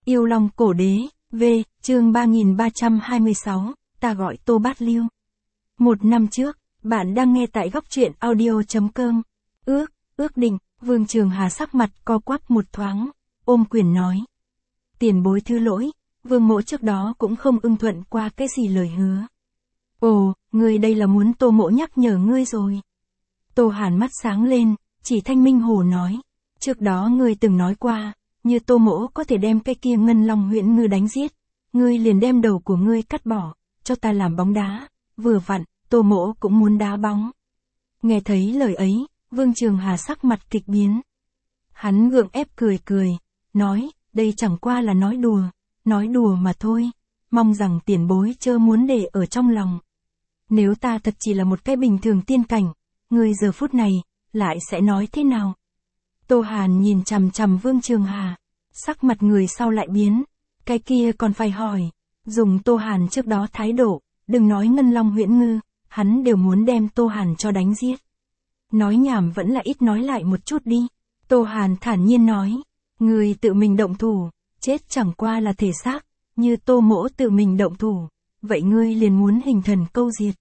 Yêu Long Cổ Đế, V, chương 3326, ta gọi Tô Bát Lưu. Một năm trước, bạn đang nghe tại góc truyện audio.com. Ước định, Vương Trường Hà sắc mặt co quắp một thoáng, ôm quyền nói. Tiền bối thứ lỗi, Vương mỗ trước đó cũng không ưng thuận qua cái gì lời hứa. Ồ, ngươi đây là muốn Tô mỗ nhắc nhở ngươi rồi. Tô Hàn mắt sáng lên, chỉ Thanh Minh Hồ nói. Trước đó ngươi từng nói qua, như Tô mỗ có thể đem cái kia Ngân Long Huyễn Ngư đánh giết, ngươi liền đem đầu của ngươi cắt bỏ, cho ta làm bóng đá, vừa vặn, Tô mỗ cũng muốn đá bóng. Nghe thấy lời ấy, Vương Trường Hà sắc mặt kịch biến. Hắn gượng ép cười, nói, đây chẳng qua là nói đùa mà thôi, mong rằng tiền bối chớ muốn để ở trong lòng. Nếu ta thật chỉ là một cái bình thường tiên cảnh, ngươi giờ phút này, lại sẽ nói thế nào? Tô Hàn nhìn chằm chằm Vương Trường Hà, sắc mặt người sau lại biến, cái kia còn phải hỏi, dùng Tô Hàn trước đó thái độ, đừng nói Ngân Long Huyễn Ngư, hắn đều muốn đem Tô Hàn cho đánh giết. Nói nhảm vẫn là ít nói lại một chút đi. Tô Hàn thản nhiên nói, người tự mình động thủ, chết chẳng qua là thể xác, như Tô mỗ tự mình động thủ, vậy ngươi liền muốn hình thần câu diệt.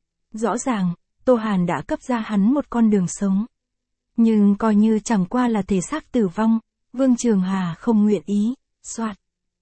Rõ ràng, Tô Hàn đã cấp ra hắn một con đường sống. Nhưng coi như chẳng qua là thể xác tử vong, Vương Trường Hà không nguyện ý, soạt.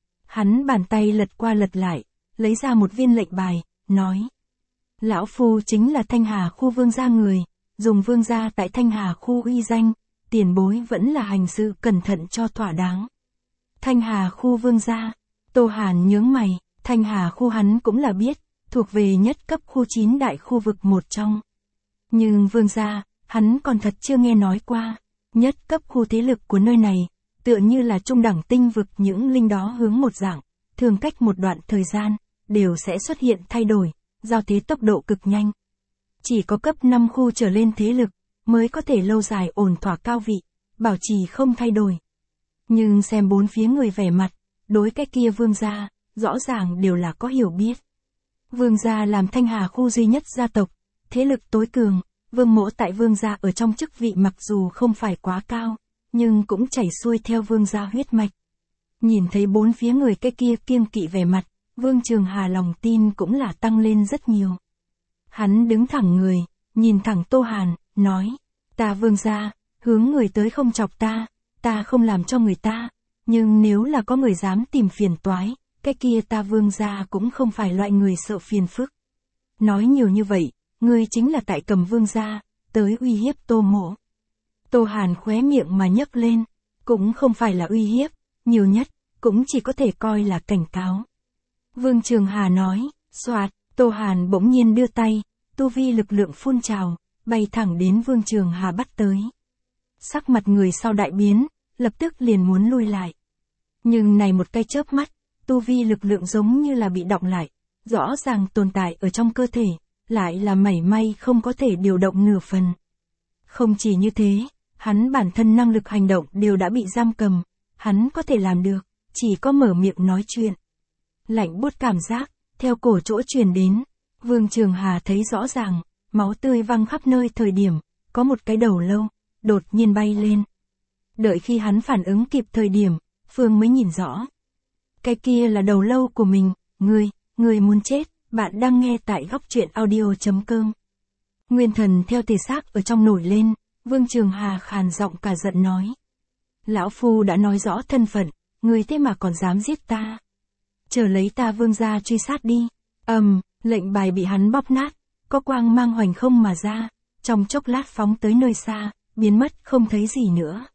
Hắn bàn tay lật qua lật lại, lấy ra một viên lệnh bài, nói. Lão Phu chính là Thanh Hà khu vương gia người, dùng vương gia tại Thanh Hà khu uy danh, tiền bối vẫn là hành sự cẩn thận cho thỏa đáng. Thanh Hà khu vương gia, Tô Hàn nhướng mày, Thanh Hà khu hắn cũng là biết, thuộc về nhất cấp khu 9 đại khu vực một trong. Nhưng vương gia, hắn còn thật chưa nghe nói qua, nhất cấp khu thế lực của nơi này, tựa như là trung đẳng tinh vực những linh đó hướng một dạng, thường cách một đoạn thời gian, đều sẽ xuất hiện thay đổi, giao thế tốc độ cực nhanh. Chỉ có cấp 5 khu trở lên thế lực, mới có thể lâu dài ổn thỏa cao vị, bảo trì không thay đổi. Nhưng xem bốn phía người vẻ mặt, đối cái kia vương gia, rõ ràng đều là có hiểu biết. Vương gia làm Thanh Hà khu duy nhất gia tộc, thế lực tối cường, Vương mỗ tại vương gia ở trong chức vị mặc dù không phải quá cao, nhưng cũng chảy xuôi theo vương gia huyết mạch. Nhìn thấy bốn phía người cái kia kiêng kỵ vẻ mặt, Vương Trường Hà lòng tin cũng là tăng lên rất nhiều. Hắn đứng thẳng người, nhìn thẳng Tô Hàn, nói, ta vương gia, hướng người tới không chọc ta không làm cho người ta, nhưng nếu là có người dám tìm phiền toái, cái kia ta vương gia cũng không phải loại người sợ phiền phức. Nói nhiều như vậy, ngươi chính là tại cầm vương gia, tới uy hiếp Tô mỗ. Tô Hàn khóe miệng mà nhấc lên, cũng không phải là uy hiếp, nhiều nhất, cũng chỉ có thể coi là cảnh cáo. Vương Trường Hà nói, soạt, Tô Hàn bỗng nhiên đưa tay, tu vi lực lượng phun trào, bay thẳng đến Vương Trường Hà bắt tới. Sắc mặt người sau đại biến, lập tức liền muốn lui lại. Nhưng này một cái chớp mắt, tu vi lực lượng giống như là bị đọng lại, rõ ràng tồn tại ở trong cơ thể, lại là mảy may không có thể điều động nửa phần. Không chỉ như thế, hắn bản thân năng lực hành động đều đã bị giam cầm, hắn có thể làm được, chỉ có mở miệng nói chuyện. Lạnh buốt cảm giác, theo cổ chỗ truyền đến, Vương Trường Hà thấy rõ ràng, máu tươi văng khắp nơi thời điểm, có một cái đầu lâu, đột nhiên bay lên. Đợi khi hắn phản ứng kịp thời điểm, Phương mới nhìn rõ. Cái kia là đầu lâu của mình, ngươi muốn chết, bạn đang nghe tại góc truyện audio.com. Nguyên thần theo thể xác ở trong nổi lên, Vương Trường Hà khàn giọng cả giận nói. Lão Phu đã nói rõ thân phận, ngươi thế mà còn dám giết ta. Chờ lấy ta vương gia truy sát đi. Lệnh bài bị hắn bóp nát, có quang mang hoành không mà ra, trong chốc lát phóng tới nơi xa, biến mất không thấy gì nữa.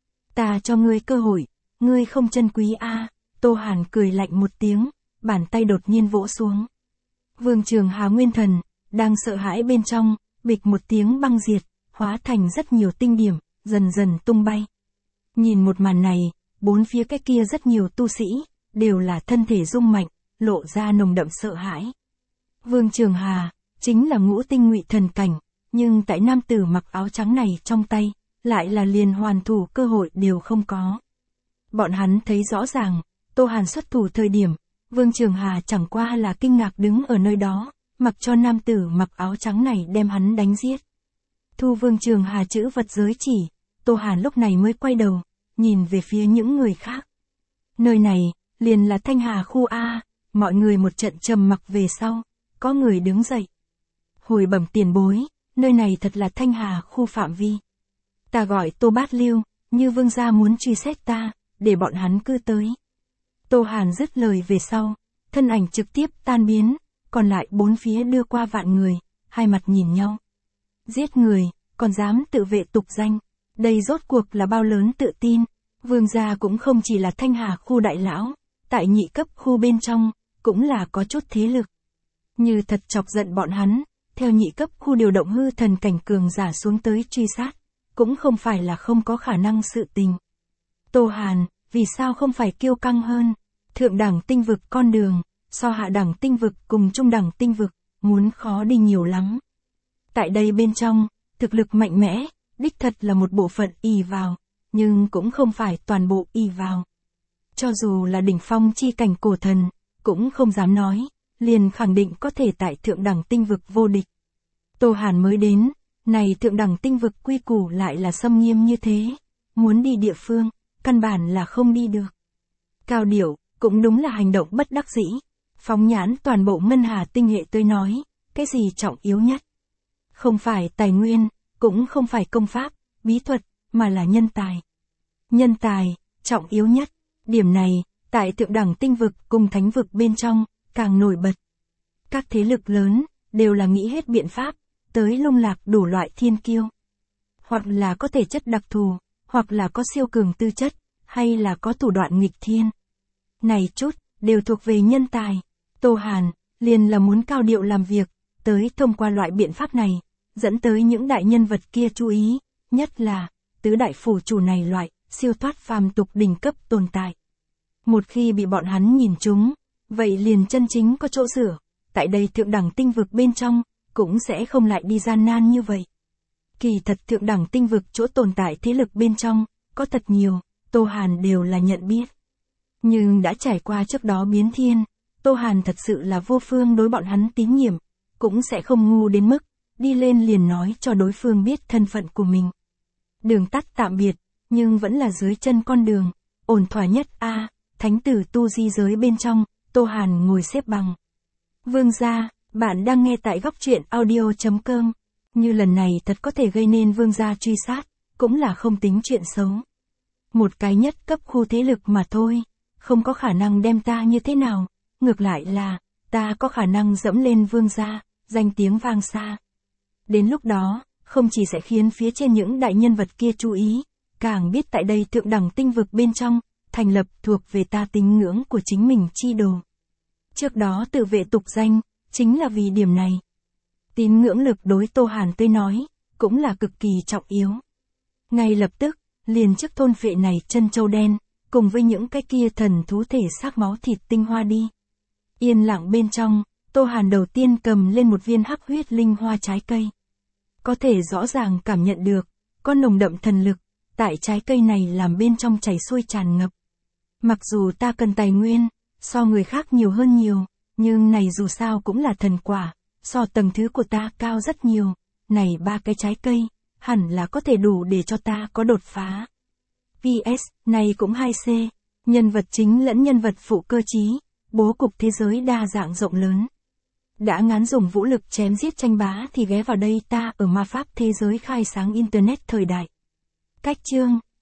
Ta cho ngươi cơ hội, ngươi không trân quý a. Tô Hàn cười lạnh một tiếng, bàn tay đột nhiên vỗ xuống. Vương Trường Hà nguyên thần, đang sợ hãi bên trong, bịch một tiếng băng diệt, hóa thành rất nhiều tinh điểm, dần dần tung bay. Nhìn một màn này, bốn phía cái kia rất nhiều tu sĩ, đều là thân thể rung mạnh, lộ ra nồng đậm sợ hãi. Vương Trường Hà, chính là ngũ tinh ngụy thần cảnh, nhưng tại nam tử mặc áo trắng này trong tay, lại là liền hoàn thủ cơ hội đều không có. Bọn hắn thấy rõ ràng, Tô Hàn xuất thủ thời điểm, Vương Trường Hà chẳng qua là kinh ngạc đứng ở nơi đó, mặc cho nam tử mặc áo trắng này đem hắn đánh giết. Thu Vương Trường Hà chữ vật giới chỉ, Tô Hàn lúc này mới quay đầu, nhìn về phía những người khác. Nơi này, liền là Thanh Hà khu A, mọi người một trận trầm mặc về sau, có người đứng dậy. Hồi bẩm tiền bối, nơi này thật là Thanh Hà khu phạm vi. Ta gọi Tô Bát Lưu, như vương gia muốn truy xét ta, để bọn hắn cứ tới. Tô Hàn dứt lời về sau, thân ảnh trực tiếp tan biến, còn lại bốn phía đưa qua vạn người, hai mặt nhìn nhau. Giết người, còn dám tự vệ tục danh, đây rốt cuộc là bao lớn tự tin, vương gia cũng không chỉ là Thanh Hà khu đại lão, tại nhị cấp khu bên trong, cũng là có chút thế lực. Như thật chọc giận bọn hắn, theo nhị cấp khu điều động hư thần cảnh cường giả xuống tới truy sát, cũng không phải là không có khả năng sự tình. Tô Hàn, vì sao không phải kiêu căng hơn, thượng đẳng tinh vực con đường, so hạ đẳng tinh vực cùng trung đẳng tinh vực, muốn khó đi nhiều lắm. Tại đây bên trong, thực lực mạnh mẽ, đích thật là một bộ phận ỷ vào, nhưng cũng không phải toàn bộ ỷ vào. Cho dù là đỉnh phong chi cảnh cổ thần, cũng không dám nói, liền khẳng định có thể tại thượng đẳng tinh vực vô địch. Tô Hàn mới đến, này thượng đẳng tinh vực quy củ lại là xâm nghiêm như thế, muốn đi địa phương, căn bản là không đi được. Cao điệu, cũng đúng là hành động bất đắc dĩ, phóng nhãn toàn bộ ngân hà tinh hệ tôi nói, cái gì trọng yếu nhất? Không phải tài nguyên, cũng không phải công pháp, bí thuật, mà là nhân tài. Nhân tài, trọng yếu nhất, điểm này, tại thượng đẳng tinh vực cùng thánh vực bên trong, càng nổi bật. Các thế lực lớn, đều là nghĩ hết biện pháp, tới lung lạc đủ loại thiên kiêu. Hoặc là có thể chất đặc thù, hoặc là có siêu cường tư chất, hay là có thủ đoạn nghịch thiên. Này chút, đều thuộc về nhân tài. Tô Hàn, liền là muốn cao điệu làm việc, tới thông qua loại biện pháp này, dẫn tới những đại nhân vật kia chú ý, nhất là, tứ đại phủ chủ này loại, siêu thoát phàm tục đỉnh cấp tồn tại. Một khi bị bọn hắn nhìn trúng, vậy liền chân chính có chỗ sửa, tại đây thượng đẳng tinh vực bên trong, cũng sẽ không lại đi gian nan như vậy. Kỳ thật thượng đẳng tinh vực chỗ tồn tại thế lực bên trong, có thật nhiều, Tô Hàn đều là nhận biết. Nhưng đã trải qua trước đó biến thiên, Tô Hàn thật sự là vô phương đối bọn hắn tín nhiệm, cũng sẽ không ngu đến mức, đi lên liền nói cho đối phương biết thân phận của mình. Đường tắt tạm biệt, nhưng vẫn là dưới chân con đường, ổn thỏa nhất a. Thánh tử tu di giới bên trong, Tô Hàn ngồi xếp bằng. Vương gia, bạn đang nghe tại góc truyện audio.com. Như lần này thật có thể gây nên vương gia truy sát, cũng là không tính chuyện xấu. Một cái nhất cấp khu thế lực mà thôi, không có khả năng đem ta như thế nào, ngược lại là, ta có khả năng dẫm lên vương gia, danh tiếng vang xa. Đến lúc đó, không chỉ sẽ khiến phía trên những đại nhân vật kia chú ý, càng biết tại đây thượng đẳng tinh vực bên trong, thành lập thuộc về ta tín ngưỡng của chính mình chi đồ. Trước đó tự vệ tục danh, chính là vì điểm này. Tín ngưỡng lực đối Tô Hàn tới nói, cũng là cực kỳ trọng yếu. Ngay lập tức, liền trước thôn phệ này chân châu đen, cùng với những cái kia thần thú thể xác máu thịt tinh hoa đi. Yên lặng bên trong, Tô Hàn đầu tiên cầm lên một viên hắc huyết linh hoa trái cây. Có thể rõ ràng cảm nhận được, có nồng đậm thần lực, tại trái cây này làm bên trong chảy xuôi tràn ngập. Mặc dù ta cần tài nguyên, so người khác nhiều hơn nhiều, nhưng này dù sao cũng là thần quả, so tầng thứ của ta cao rất nhiều, này 3 cái trái cây, hẳn là có thể đủ để cho ta có đột phá. PS, này cũng 2C, nhân vật chính lẫn nhân vật phụ cơ chí, bố cục thế giới đa dạng rộng lớn. Đã ngán dùng vũ lực chém giết tranh bá thì ghé vào đây ta ở ma pháp thế giới khai sáng Internet thời đại. Cách chương